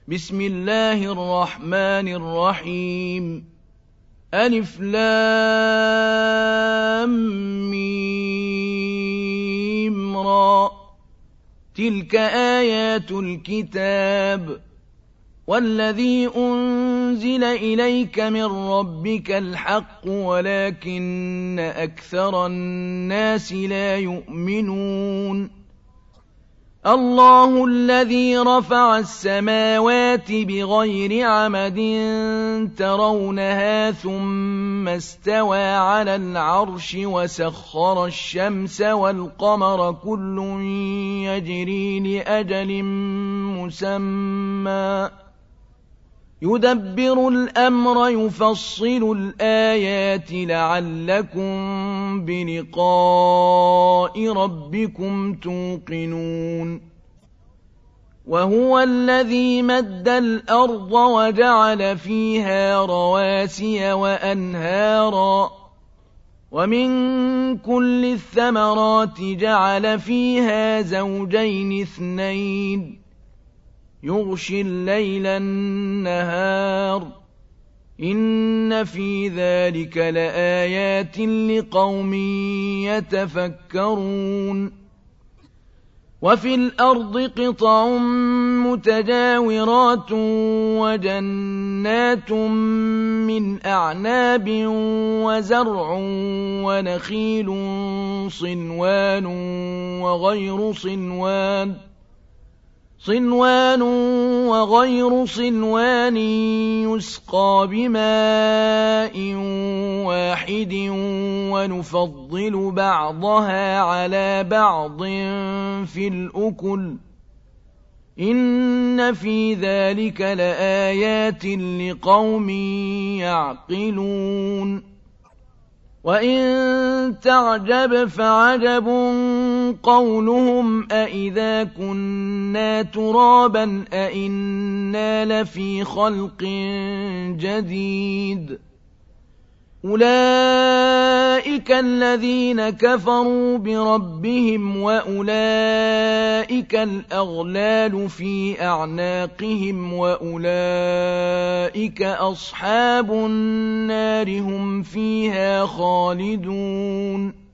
بسم الله الرحمن الرحيم ألف لام ميم را تلك آيات الكتاب والذي أنزل إليك من ربك الحق ولكن أكثر الناس لا يؤمنون الله الذي رفع السماوات بغير عمد ترونها ثم استوى على العرش وسخر الشمس والقمر كل يجري لأجل مسمى يدبر الأمر يفصل الآيات لعلكم بلقاء ربكم توقنون وهو الذي مد الأرض وجعل فيها رواسي وأنهارا ومن كل الثمرات جعل فيها زوجين اثنين يغشي الليل النهار إن في ذلك لآيات لقوم يتفكرون وفي الأرض قطع متجاورات وجنات من أعناب وزرع ونخيل صنوان وغير صنوان وغير صنوان يسقى بماء واحد ونفضل بعضها على بعض في الأكل إن في ذلك لآيات لقوم يعقلون وإن تعجب فعجب قولهم أإذا كنا ترابا أإنا لفي خلق جديد أولئك الذين كفروا بربهم وأولئك الأغلال في أعناقهم وأولئك أصحاب النار هم فيها خالدون